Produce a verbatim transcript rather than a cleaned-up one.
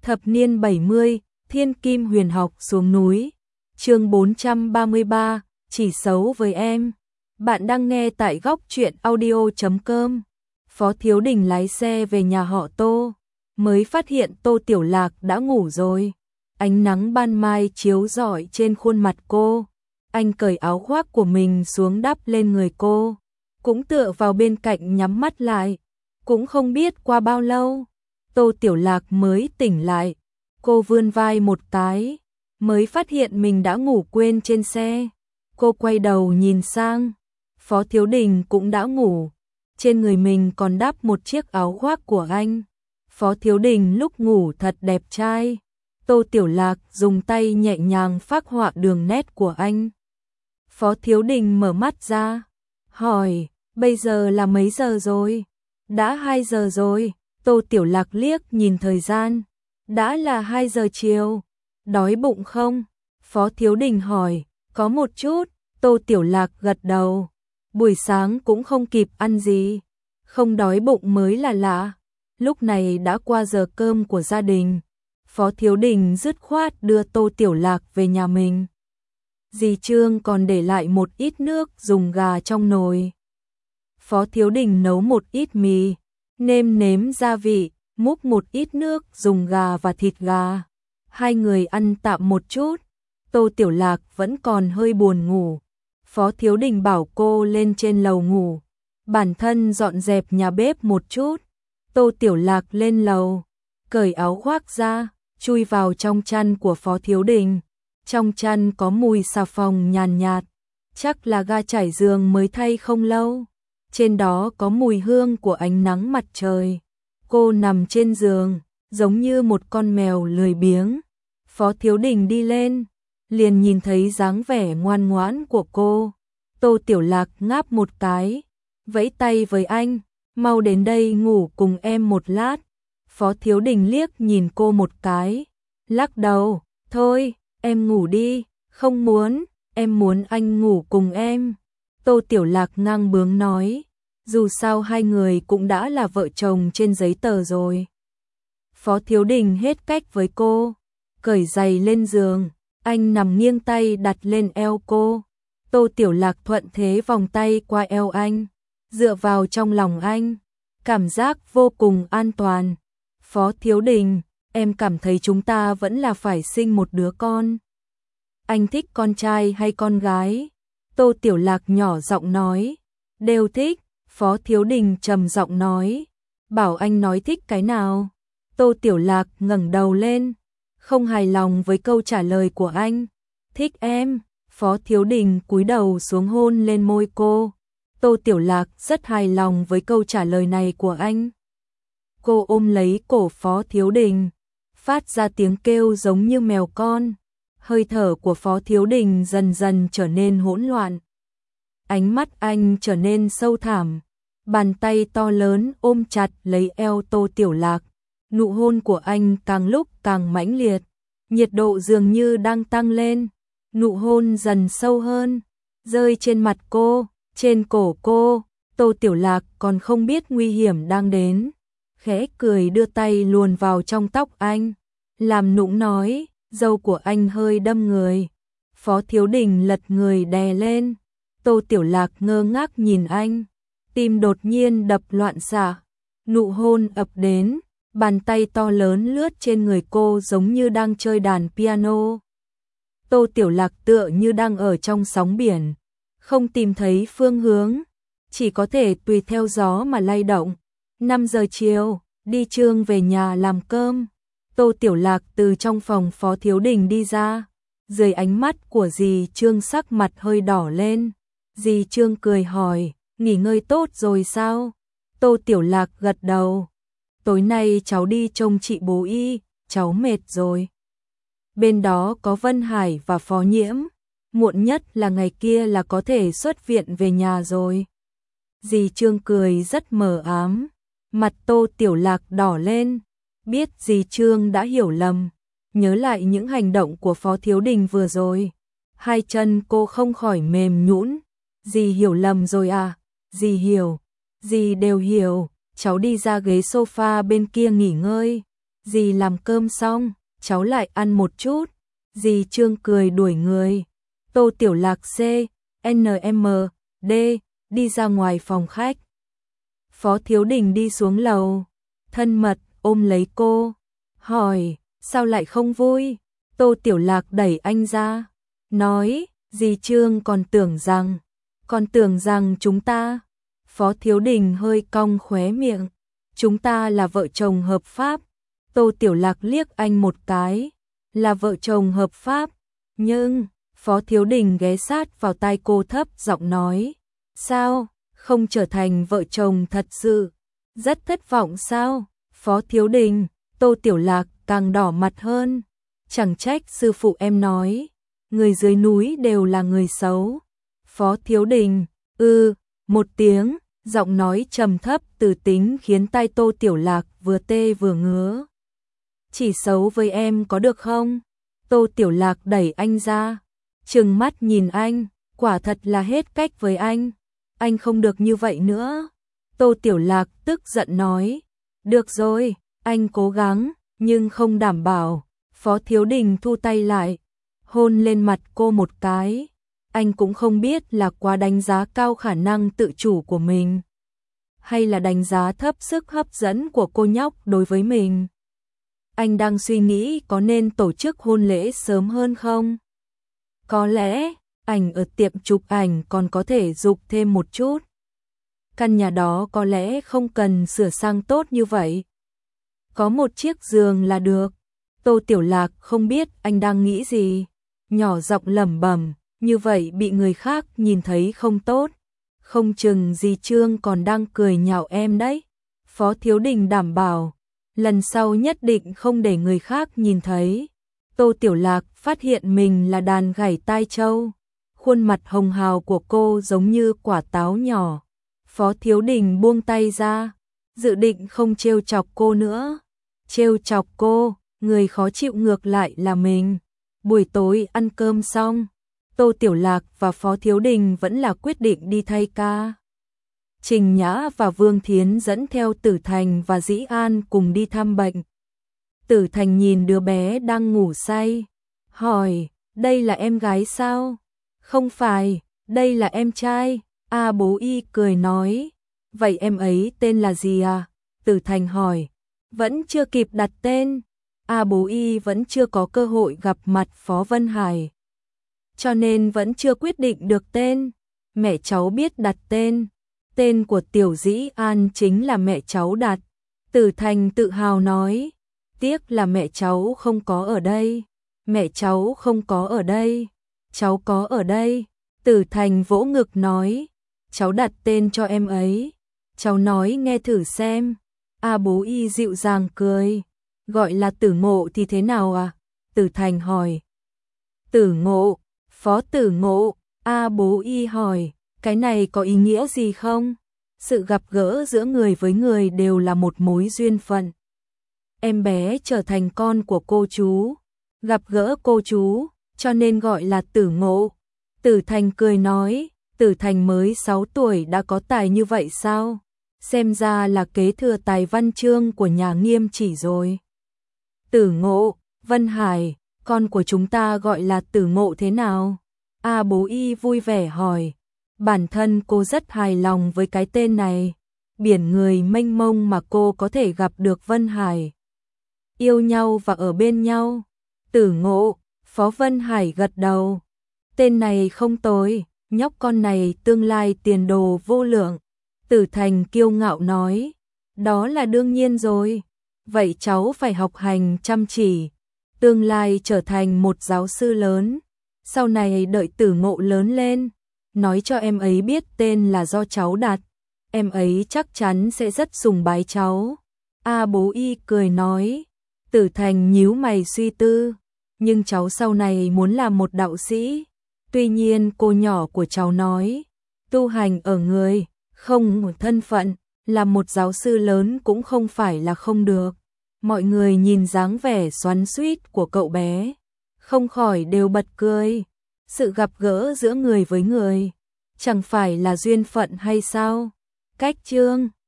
Thập niên bảy mươi, Thiên Kim Huyền Học xuống núi. Chương bốn trăm ba mươi ba, chỉ xấu với em. Bạn đang nghe tại góc truyện audio chấm com. Phó Thiếu Đình lái xe về nhà họ Tô, mới phát hiện Tô Tiểu Lạc đã ngủ rồi. Ánh nắng ban mai chiếu rọi trên khuôn mặt cô. Anh cởi áo khoác của mình xuống đắp lên người cô, cũng tựa vào bên cạnh nhắm mắt lại. Cũng không biết qua bao lâu, Tô Tiểu Lạc mới tỉnh lại. Cô vươn vai một cái, mới phát hiện mình đã ngủ quên trên xe. Cô quay đầu nhìn sang, Phó Thiếu Đình cũng đã ngủ. Trên người mình còn đắp một chiếc áo khoác của anh. Phó Thiếu Đình lúc ngủ thật đẹp trai. Tô Tiểu Lạc dùng tay nhẹ nhàng phác họa đường nét của anh. Phó Thiếu Đình mở mắt ra, hỏi, bây giờ là mấy giờ rồi? Đã hai giờ rồi. Tô Tiểu Lạc liếc nhìn thời gian, đã là hai giờ chiều. Đói bụng không? Phó Thiếu Đình hỏi. Có một chút. Tô Tiểu Lạc gật đầu. Buổi sáng cũng không kịp ăn gì, không đói bụng mới là lạ. Lúc này đã qua giờ cơm của gia đình. Phó Thiếu Đình dứt khoát đưa Tô Tiểu Lạc về nhà mình. Dì Trương còn để lại một ít nước dùng gà trong nồi. Phó Thiếu Đình nấu một ít mì, nêm nếm gia vị, múc một ít nước dùng gà và thịt gà. Hai người ăn tạm một chút. Tô Tiểu Lạc vẫn còn hơi buồn ngủ. Phó Thiếu Đình bảo cô lên trên lầu ngủ, bản thân dọn dẹp nhà bếp một chút. Tô Tiểu Lạc lên lầu, cởi áo khoác ra, chui vào trong chăn của Phó Thiếu Đình. Trong chăn có mùi xà phòng nhàn nhạt, chắc là ga trải giường mới thay không lâu. Trên đó có mùi hương của ánh nắng mặt trời. Cô nằm trên giường, giống như một con mèo lười biếng. Phó Thiếu Đình đi lên, liền nhìn thấy dáng vẻ ngoan ngoãn của cô. Tô Tiểu Lạc ngáp một cái, vẫy tay với anh, mau đến đây ngủ cùng em một lát. Phó Thiếu Đình liếc nhìn cô một cái, lắc đầu, thôi, em ngủ đi. Không muốn, em muốn anh ngủ cùng em. Tô Tiểu Lạc ngang bướng nói, dù sao hai người cũng đã là vợ chồng trên giấy tờ rồi. Phó Thiếu Đình hết cách với cô, cởi giày lên giường, anh nằm nghiêng tay đặt lên eo cô. Tô Tiểu Lạc thuận thế vòng tay qua eo anh, dựa vào trong lòng anh, cảm giác vô cùng an toàn. Phó Thiếu Đình, em cảm thấy chúng ta vẫn là phải sinh một đứa con. Anh thích con trai hay con gái? Tô Tiểu Lạc nhỏ giọng nói. Đều thích. Phó Thiếu Đình trầm giọng nói. Bảo anh nói thích cái nào? Tô Tiểu Lạc ngẩng đầu lên, không hài lòng với câu trả lời của anh. Thích em. Phó Thiếu Đình cúi đầu xuống hôn lên môi cô. Tô Tiểu Lạc rất hài lòng với câu trả lời này của anh. Cô ôm lấy cổ Phó Thiếu Đình, phát ra tiếng kêu giống như mèo con. Hơi thở của Phó Thiếu Đình dần dần trở nên hỗn loạn. Ánh mắt anh trở nên sâu thẳm, bàn tay to lớn ôm chặt lấy eo Tô Tiểu Lạc. Nụ hôn của anh càng lúc càng mãnh liệt, nhiệt độ dường như đang tăng lên. Nụ hôn dần sâu hơn, rơi trên mặt cô, trên cổ cô. Tô Tiểu Lạc còn không biết nguy hiểm đang đến, khẽ cười đưa tay luồn vào trong tóc anh, làm nũng nói, râu của anh hơi đâm người. Phó Thiếu Đình lật người đè lên. Tô Tiểu Lạc ngơ ngác nhìn anh, tim đột nhiên đập loạn xạ. Nụ hôn ập đến, bàn tay to lớn lướt trên người cô giống như đang chơi đàn piano. Tô Tiểu Lạc tựa như đang ở trong sóng biển, không tìm thấy phương hướng, chỉ có thể tùy theo gió mà lay động. năm giờ chiều, đi Trương về nhà làm cơm. Tô Tiểu Lạc từ trong phòng Phó Thiếu Đình đi ra, dưới ánh mắt của dì Trương sắc mặt hơi đỏ lên. Dì Trương cười hỏi, nghỉ ngơi tốt rồi sao? Tô Tiểu Lạc gật đầu. Tối nay cháu đi trông chị bố y, cháu mệt rồi. Bên đó có Vân Hải và Phó Nhiễm, muộn nhất là ngày kia là có thể xuất viện về nhà rồi. Dì Trương cười rất mờ ám, mặt Tô Tiểu Lạc đỏ lên, biết dì Trương đã hiểu lầm, nhớ lại những hành động của Phó Thiếu Đình vừa rồi. Hai chân cô không khỏi mềm nhũn. Dì hiểu lầm rồi à? Dì hiểu, dì đều hiểu. Cháu đi ra ghế sofa bên kia nghỉ ngơi. dì làm cơm xong, cháu lại ăn một chút. Dì Trương cười đuổi người. Tô Tiểu Lạc C, N M, D, đi ra ngoài phòng khách. Phó Thiếu Đình đi xuống lầu, thân mật ôm lấy cô, hỏi, sao lại không vui? Tô Tiểu Lạc đẩy anh ra, nói, dì Trương còn tưởng rằng, còn tưởng rằng chúng ta. Phó Thiếu Đình hơi cong khóe miệng, chúng ta là vợ chồng hợp pháp. Tô Tiểu Lạc liếc anh một cái, là vợ chồng hợp pháp, nhưng, Phó Thiếu Đình ghé sát vào tai cô thấp giọng nói, sao, không trở thành vợ chồng thật sự, rất thất vọng sao? Phó Thiếu Đình, Tô Tiểu Lạc càng đỏ mặt hơn, chẳng trách sư phụ em nói, người dưới núi đều là người xấu. Phó Thiếu Đình, ư, một tiếng, giọng nói trầm thấp từ tính khiến tai Tô Tiểu Lạc vừa tê vừa ngứa. Chỉ xấu với em có được không? Tô Tiểu Lạc đẩy anh ra, trừng mắt nhìn anh, quả thật là hết cách với anh, anh không được như vậy nữa. Tô Tiểu Lạc tức giận nói, được rồi, anh cố gắng, nhưng không đảm bảo. Phó Thiếu Đình thu tay lại, hôn lên mặt cô một cái, anh cũng không biết là quá đánh giá cao khả năng tự chủ của mình, hay là đánh giá thấp sức hấp dẫn của cô nhóc đối với mình. Anh đang suy nghĩ có nên tổ chức hôn lễ sớm hơn không? Có lẽ, ảnh ở tiệm chụp ảnh còn có thể dục thêm một chút. Căn nhà đó có lẽ không cần sửa sang tốt như vậy. Có một chiếc giường là được. Tô Tiểu Lạc không biết anh đang nghĩ gì, nhỏ giọng lẩm bẩm, như vậy bị người khác nhìn thấy không tốt. Không chừng dì Trương còn đang cười nhạo em đấy. Phó Thiếu Đình đảm bảo, lần sau nhất định không để người khác nhìn thấy. Tô Tiểu Lạc phát hiện mình là đàn gảy tai trâu, khuôn mặt hồng hào của cô giống như quả táo nhỏ. Phó Thiếu Đình buông tay ra, dự định không trêu chọc cô nữa. Trêu chọc cô, người khó chịu ngược lại là mình. Buổi tối ăn cơm xong, Tô Tiểu Lạc và Phó Thiếu Đình vẫn là quyết định đi thay ca. Trình Nhã và Vương Thiến dẫn theo Tử Thành và Dĩ An cùng đi thăm bệnh. Tử Thành nhìn đứa bé đang ngủ say, hỏi, đây là em gái sao? Không phải, đây là em trai. A Bố Y cười nói, vậy em ấy tên là gì à? Tử Thành hỏi, vẫn chưa kịp đặt tên. A Bố Y vẫn chưa có cơ hội gặp mặt Phó Vân Hải, cho nên vẫn chưa quyết định được tên. Mẹ cháu biết đặt tên, tên của Tiểu Dĩ An chính là mẹ cháu đặt. Tử Thành tự hào nói, tiếc là mẹ cháu không có ở đây. Mẹ cháu không có ở đây, cháu có ở đây. Tử Thành vỗ ngực nói, cháu đặt tên cho em ấy, cháu nói nghe thử xem. A Bố Y dịu dàng cười, gọi là Tử Ngộ thì thế nào à? Tử Thành hỏi. Tử Ngộ, Phó Tử Ngộ. A Bố Y hỏi, cái này có ý nghĩa gì không? Sự gặp gỡ giữa người với người đều là một mối duyên phận. Em bé trở thành con của cô chú, gặp gỡ cô chú, cho nên gọi là Tử Ngộ. Tử Thành cười nói, Tử Thành mới sáu tuổi đã có tài như vậy sao? Xem ra là kế thừa tài văn chương của nhà Nghiêm Chỉ rồi. Tử Ngộ, Vân Hải, con của chúng ta gọi là Tử Ngộ thế nào? A Bố Y vui vẻ hỏi. Bản thân cô rất hài lòng với cái tên này. Biển người mênh mông mà cô có thể gặp được Vân Hải, yêu nhau và ở bên nhau. Tử Ngộ, Phó Vân Hải gật đầu. Tên này không tồi, nhóc con này tương lai tiền đồ vô lượng. Tử Thành kiêu ngạo nói, đó là đương nhiên rồi. Vậy cháu phải học hành chăm chỉ, tương lai trở thành một giáo sư lớn. Sau này đợi Tử Ngộ lớn lên, nói cho em ấy biết tên là do cháu đặt. Em ấy chắc chắn sẽ rất sùng bái cháu. A Bố Y cười nói. Tử Thành nhíu mày suy tư, nhưng cháu sau này muốn làm một đạo sĩ. Tuy nhiên cô nhỏ của cháu nói, tu hành ở người, không một thân phận, làm một giáo sư lớn cũng không phải là không được. Mọi người nhìn dáng vẻ xoắn xuýt của cậu bé, không khỏi đều bật cười. Sự gặp gỡ giữa người với người, chẳng phải là duyên phận hay sao? Cách chương